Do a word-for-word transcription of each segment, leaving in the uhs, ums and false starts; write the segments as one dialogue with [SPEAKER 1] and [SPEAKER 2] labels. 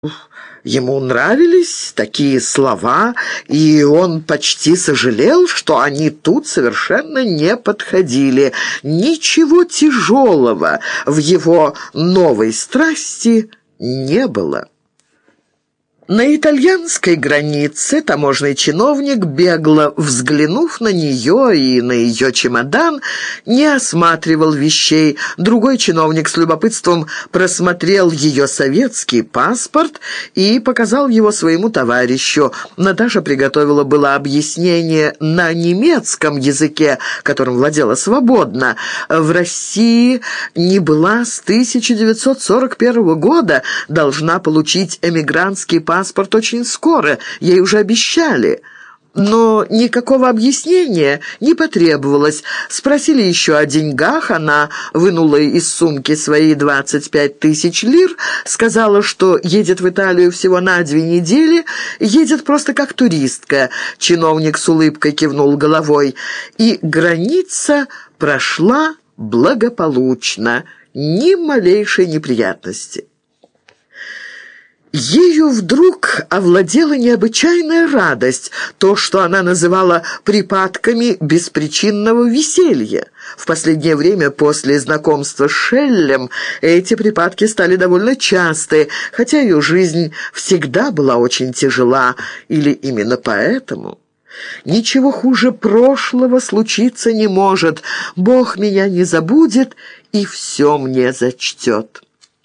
[SPEAKER 1] Ему нравились такие слова, и он почти сожалел, что они тут совершенно не подходили. Ничего тяжелого в его новой страсти не было. На итальянской границе таможенный чиновник, бегло взглянув на нее и на ее чемодан, не осматривал вещей. Другой чиновник с любопытством просмотрел ее советский паспорт и показал его своему товарищу. Наташа приготовила было объяснение на немецком языке, которым владела свободно. В России не была с тысяча девятьсот сорок первого года, должна получить эмигрантский паспорт Паспорт очень скоро, ей уже обещали. Но никакого объяснения не потребовалось. Спросили еще о деньгах, она вынула из сумки свои двадцать пять тысяч лир, сказала, что едет в Италию всего на две недели, едет просто как туристка. Чиновник с улыбкой кивнул головой, и граница прошла благополучно, ни малейшей неприятности. Ею вдруг овладела необычайная радость, то, что она называла припадками беспричинного веселья. В последнее время, после знакомства с Шеллем, эти припадки стали довольно часты, хотя ее жизнь всегда была очень тяжела, или именно поэтому. Ничего хуже прошлого случиться не может. Бог меня не забудет и все мне зачтет.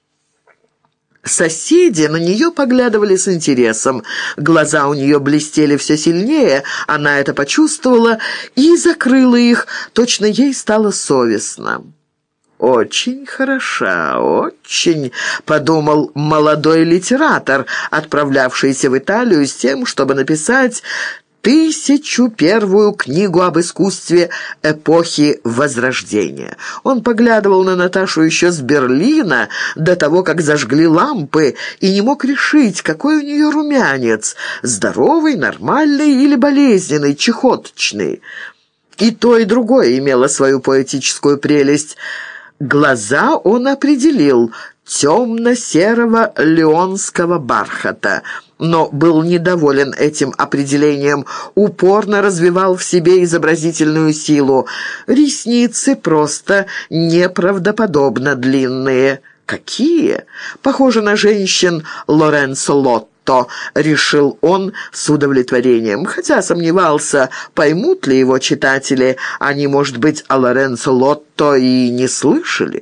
[SPEAKER 1] Соседи на нее поглядывали с интересом. Глаза у нее блестели все сильнее, она это почувствовала и закрыла их, точно ей стало совестно. «Очень хороша, очень», — подумал молодой литератор, отправлявшийся в Италию с тем, чтобы написать тысячу первую книгу об искусстве эпохи Возрождения. Он поглядывал на Наташу еще с Берлина, до того, как зажгли лампы, и не мог решить, какой у нее румянец – здоровый, нормальный или болезненный, чехоточный. И то, и другое имело свою поэтическую прелесть. Глаза он определил – темно-серого леонского бархата, но был недоволен этим определением, упорно развивал в себе изобразительную силу. Ресницы просто неправдоподобно длинные. Какие? Похоже на женщин Лоренцо Лотто, решил он с удовлетворением, хотя сомневался, поймут ли его читатели. Они, может быть, о Лоренцо Лотто и не слышали.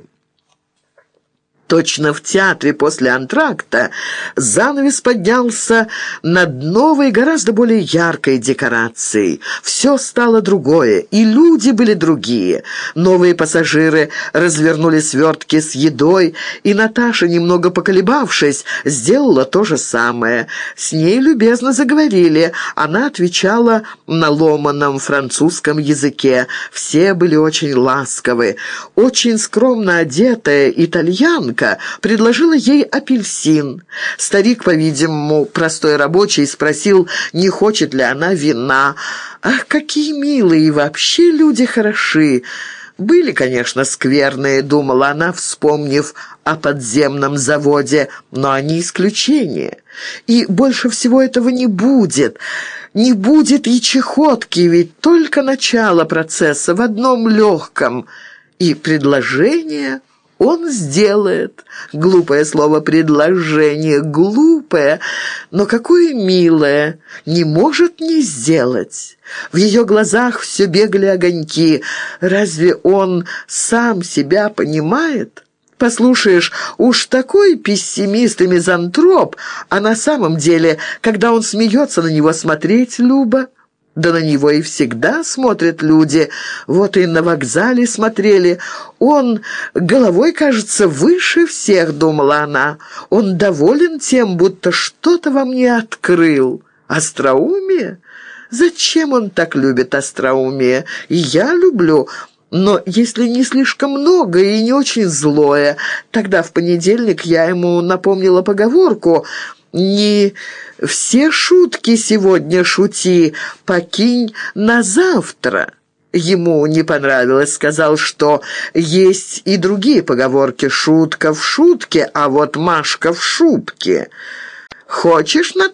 [SPEAKER 1] Точно в театре после антракта занавес поднялся над новой, гораздо более яркой декорацией. Все стало другое, и люди были другие. Новые пассажиры развернули свертки с едой, и Наташа, немного поколебавшись, сделала то же самое. С ней любезно заговорили. Она отвечала на ломаном французском языке. Все были очень ласковы. Очень скромно одетая итальянка предложила ей апельсин. Старик, по-видимому, простой рабочий, спросил, не хочет ли она вина. Ах, какие милые и вообще люди хороши! Были, конечно, скверные, думала она, вспомнив о подземном заводе, но они исключение. И больше всего этого не будет. Не будет и чехотки, ведь только начало процесса в одном легком. И предложение он сделает. Глупое слово «предложение», глупое, но какое милое, не может не сделать. В ее глазах все бегали огоньки. Разве он сам себя понимает? Послушаешь, уж такой пессимист и мизантроп, а на самом деле, когда он смеется, на него смотреть любо. Да на него и всегда смотрят люди. Вот и на вокзале смотрели. Он головой, кажется, выше всех, думала она. Он доволен тем, будто что-то во мне открыл. Остроумие? Зачем он так любит остроумие? И я люблю, но если не слишком много и не очень злое. Тогда в понедельник я ему напомнила поговорку: «Не все шутки сегодня шути, покинь на завтра». Ему не понравилось, сказал, что есть и другие поговорки: «Шутка в шутке, а вот Машка в шубке». Хочешь на